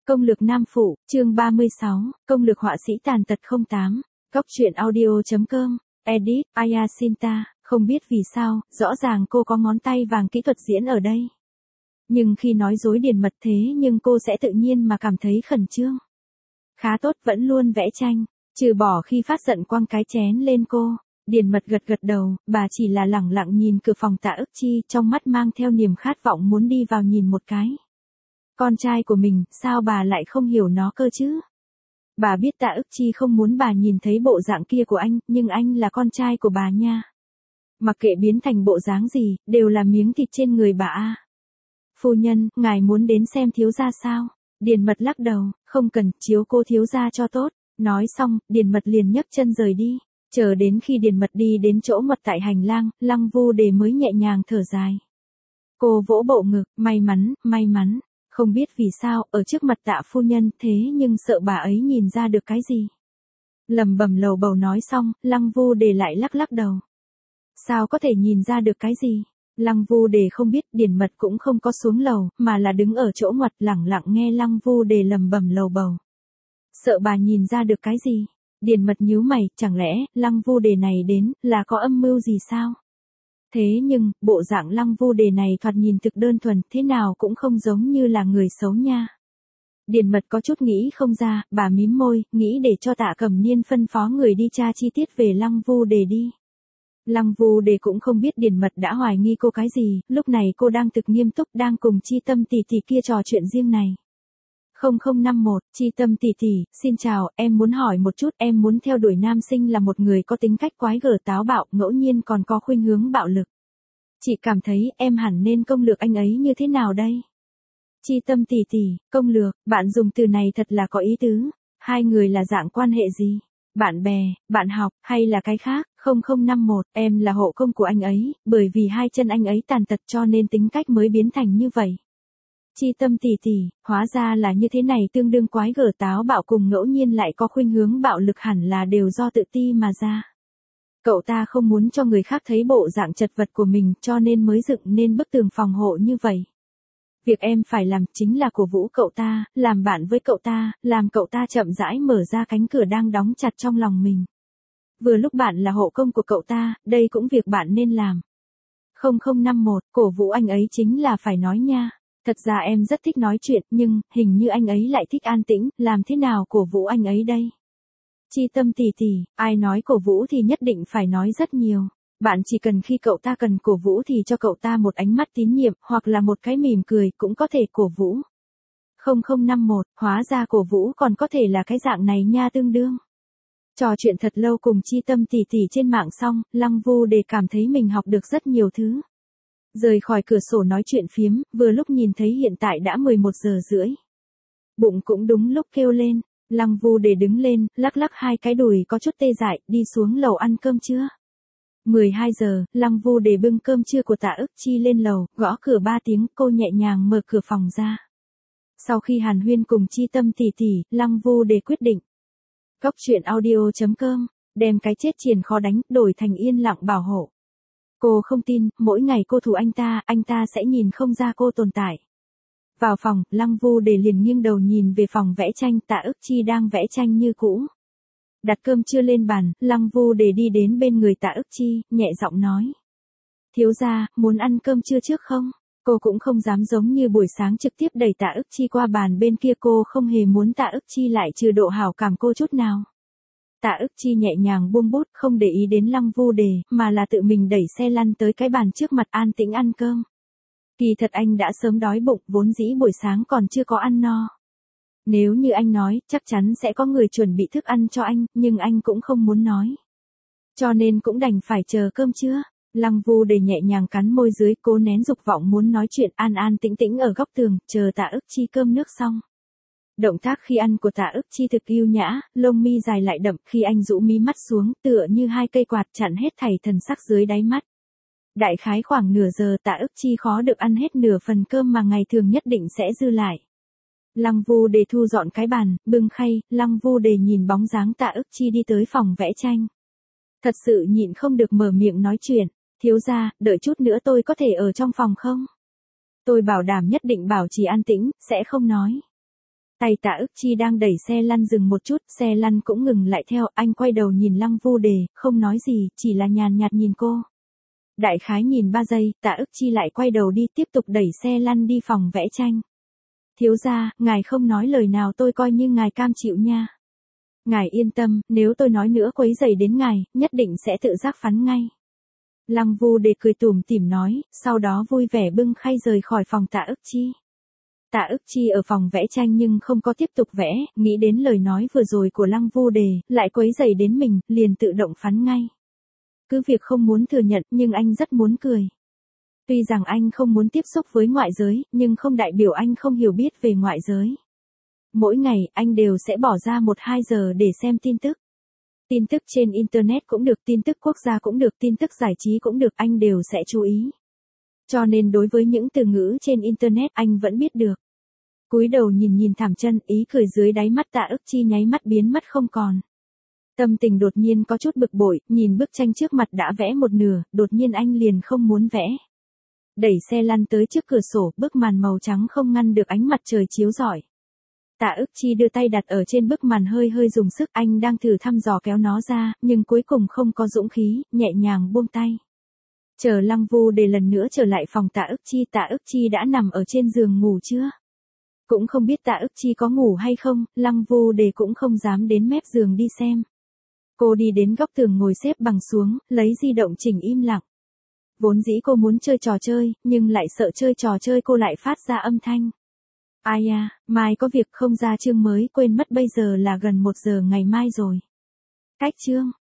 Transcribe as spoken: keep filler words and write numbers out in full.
Công lược nam phụ, chương ba mươi sáu, công lược họa sĩ tàn tật không tám, góc truyện audio.com, edit, Ayasinta, không biết vì sao, rõ ràng cô có ngón tay vàng kỹ thuật diễn ở đây. Nhưng khi nói dối Điền Mật thế nhưng cô sẽ tự nhiên mà cảm thấy khẩn trương. Khá tốt, vẫn luôn vẽ tranh, trừ bỏ khi phát giận quăng cái chén lên cô. Điền Mật gật gật đầu, bà chỉ là lẳng lặng nhìn cửa phòng Tạ Ức Chi, trong mắt mang theo niềm khát vọng muốn đi vào nhìn một cái. Con trai của mình, sao bà lại không hiểu nó cơ chứ? Bà biết Tạ Ức Chi không muốn bà nhìn thấy bộ dạng kia của anh, nhưng anh là con trai của bà nha. Mặc kệ biến thành bộ dáng gì, đều là miếng thịt trên người bà a. Phu nhân, ngài muốn đến xem thiếu gia sao? Điền Mật lắc đầu, không cần, chiếu cô thiếu gia cho tốt. Nói xong, Điền Mật liền nhấc chân rời đi. Chờ đến khi Điền Mật đi đến chỗ mật tại hành lang, Lăng Vu Đề mới nhẹ nhàng thở dài. Cô vỗ bộ ngực, may mắn, may mắn. Không biết vì sao, ở trước mặt Tạ phu nhân, thế nhưng sợ bà ấy nhìn ra được cái gì. Lầm bầm lầu bầu nói xong, Lăng Vu Đề lại lắc lắc đầu. Sao có thể nhìn ra được cái gì? Lăng Vu Đề không biết, Điền Mật cũng không có xuống lầu, mà là đứng ở chỗ ngoặt lẳng lặng nghe Lăng Vu Đề lầm bầm lầu bầu. Sợ bà nhìn ra được cái gì? Điền Mật nhíu mày, chẳng lẽ, Lăng Vu Đề này đến, là có âm mưu gì sao? Thế nhưng, bộ dạng Lăng Vu Đề này thoạt nhìn thực đơn thuần, thế nào cũng không giống như là người xấu nha. Điền Mật có chút nghĩ không ra, bà mím môi, nghĩ để cho Tạ Cẩm Niên phân phó người đi tra chi tiết về Lăng Vu Đề đi. Lăng Vu Đề cũng không biết Điền Mật đã hoài nghi cô cái gì, lúc này cô đang thực nghiêm túc đang cùng Chi Tâm tỷ tỷ kia trò chuyện riêng này. không không năm mốt, Chi Tâm tỷ tỷ, xin chào, em muốn hỏi một chút, em muốn theo đuổi nam sinh là một người có tính cách quái gở táo bạo, ngẫu nhiên còn có khuynh hướng bạo lực. Chị cảm thấy em hẳn nên công lược anh ấy như thế nào đây? Chi Tâm tỷ tỷ, công lược, bạn dùng từ này thật là có ý tứ. Hai người là dạng quan hệ gì? Bạn bè, bạn học, hay là cái khác? không không năm mốt, em là hộ công của anh ấy, bởi vì hai chân anh ấy tàn tật cho nên tính cách mới biến thành như vậy. Chi Tâm tỷ tỷ, hóa ra là như thế này, tương đương quái gở táo bạo cùng ngẫu nhiên lại có khuynh hướng bạo lực hẳn là đều do tự ti mà ra. Cậu ta không muốn cho người khác thấy bộ dạng chật vật của mình cho nên mới dựng nên bức tường phòng hộ như vậy. Việc em phải làm chính là cổ vũ cậu ta, làm bạn với cậu ta, làm cậu ta chậm rãi mở ra cánh cửa đang đóng chặt trong lòng mình. Vừa lúc bạn là hộ công của cậu ta, đây cũng việc bạn nên làm. không không năm mốt, cổ vũ anh ấy chính là phải nói nha. Thật ra em rất thích nói chuyện, nhưng, hình như anh ấy lại thích an tĩnh, làm thế nào cổ vũ anh ấy đây? Chi Tâm tỷ tỷ, ai nói cổ vũ thì nhất định phải nói rất nhiều. Bạn chỉ cần khi cậu ta cần cổ vũ thì cho cậu ta một ánh mắt tín nhiệm, hoặc là một cái mỉm cười, cũng có thể cổ vũ. không không năm mốt, hóa ra cổ vũ còn có thể là cái dạng này nha tương đương. Trò chuyện thật lâu cùng Chi Tâm tỷ tỷ trên mạng xong, Lăng Vu Đề cảm thấy mình học được rất nhiều thứ. Rời khỏi cửa sổ nói chuyện phiếm, vừa lúc nhìn thấy hiện tại đã mười một giờ rưỡi. Bụng cũng đúng lúc kêu lên, Lăng Vu Đề đứng lên, lắc lắc hai cái đùi có chút tê dại, đi xuống lầu ăn cơm trưa. mười hai giờ, Lăng Vu Đề bưng cơm trưa của Tạ Ức Chi lên lầu, gõ cửa ba tiếng, cô nhẹ nhàng mở cửa phòng ra. Sau khi hàn huyên cùng Chi Tâm tỷ tỷ, Lăng Vu Đề quyết định. Góc truyện audio.com, đem cái chết triền khó đánh, đổi thành yên lặng bảo hộ. Cô không tin, mỗi ngày cô thù anh ta, anh ta sẽ nhìn không ra cô tồn tại. Vào phòng, Lăng Vu Đề liền nghiêng đầu nhìn về phòng vẽ tranh, Tạ Ức Chi đang vẽ tranh như cũ. Đặt cơm trưa lên bàn, Lăng Vu Đề đi đến bên người Tạ Ức Chi, nhẹ giọng nói. Thiếu gia, muốn ăn cơm trưa trước không? Cô cũng không dám giống như buổi sáng trực tiếp đẩy Tạ Ức Chi qua bàn bên kia, cô không hề muốn Tạ Ức Chi lại trừ độ hảo cảm cô chút nào. Tạ Ức Chi nhẹ nhàng buông bút, không để ý đến Lăng Vu Đề, mà là tự mình đẩy xe lăn tới cái bàn trước mặt an tĩnh ăn cơm. Kỳ thật anh đã sớm đói bụng, vốn dĩ buổi sáng còn chưa có ăn no. Nếu như anh nói, chắc chắn sẽ có người chuẩn bị thức ăn cho anh, nhưng anh cũng không muốn nói. Cho nên cũng đành phải chờ cơm trưa. Lăng Vu Đề nhẹ nhàng cắn môi dưới, cố nén dục vọng muốn nói chuyện, an an tĩnh tĩnh ở góc tường, chờ Tạ Ức Chi cơm nước xong. Động tác khi ăn của Tạ Ức Chi thực yêu nhã, lông mi dài lại đậm, khi anh rũ mí mắt xuống, tựa như hai cây quạt chặn hết thảy thần sắc dưới đáy mắt. Đại khái khoảng nửa giờ Tạ Ức Chi khó được ăn hết nửa phần cơm mà ngày thường nhất định sẽ dư lại. Lăng Vu Đề thu dọn cái bàn, bưng khay, Lăng Vu Đề nhìn bóng dáng Tạ Ức Chi đi tới phòng vẽ tranh. Thật sự nhịn không được mở miệng nói chuyện, thiếu gia, đợi chút nữa tôi có thể ở trong phòng không? Tôi bảo đảm nhất định bảo trì an tĩnh, sẽ không nói. Tay Tạ Ức Chi đang đẩy xe lăn dừng một chút, xe lăn cũng ngừng lại theo, anh quay đầu nhìn Lăng Vu Đề, không nói gì, chỉ là nhàn nhạt nhìn cô. Đại khái nhìn ba giây, Tạ Ức Chi lại quay đầu đi, tiếp tục đẩy xe lăn đi phòng vẽ tranh. Thiếu gia, ngài không nói lời nào tôi coi như ngài cam chịu nha. Ngài yên tâm, nếu tôi nói nữa quấy rầy đến ngài, nhất định sẽ tự giác phắn ngay. Lăng Vu Đề cười tủm tỉm nói, sau đó vui vẻ bưng khay rời khỏi phòng Tạ Ức Chi. Tạ Ức Chi ở phòng vẽ tranh nhưng không có tiếp tục vẽ, nghĩ đến lời nói vừa rồi của Lăng Vu Đề, lại quấy rầy đến mình, liền tự động phắn ngay. Cứ việc không muốn thừa nhận, nhưng anh rất muốn cười. Tuy rằng anh không muốn tiếp xúc với ngoại giới, nhưng không đại biểu anh không hiểu biết về ngoại giới. Mỗi ngày, anh đều sẽ bỏ ra một hai giờ để xem tin tức. Tin tức trên Internet cũng được, tin tức quốc gia cũng được, tin tức giải trí cũng được, anh đều sẽ chú ý. Cho nên đối với những từ ngữ trên Internet anh vẫn biết được. Cúi đầu nhìn nhìn Thảm Chân, ý cười dưới đáy mắt Tạ Ức Chi nháy mắt biến mất không còn. Tâm tình đột nhiên có chút bực bội, nhìn bức tranh trước mặt đã vẽ một nửa, đột nhiên anh liền không muốn vẽ. Đẩy xe lăn tới trước cửa sổ, bức màn màu trắng không ngăn được ánh mặt trời chiếu rọi. Tạ Ức Chi đưa tay đặt ở trên bức màn hơi hơi dùng sức, anh đang thử thăm dò kéo nó ra, nhưng cuối cùng không có dũng khí, nhẹ nhàng buông tay. Chờ Lăng Vu Đề lần nữa trở lại phòng Tạ Ức Chi, Tạ Ức Chi đã nằm ở trên giường ngủ chưa? Cũng không biết Tạ Ức Chi có ngủ hay không, Lăng Vu Đề cũng không dám đến mép giường đi xem. Cô đi đến góc tường ngồi xếp bằng xuống, lấy di động chỉnh im lặng. Vốn dĩ cô muốn chơi trò chơi, nhưng lại sợ chơi trò chơi cô lại phát ra âm thanh. Ai à, mai có việc không ra chương mới, quên mất bây giờ là gần một giờ ngày mai rồi. Cách chương.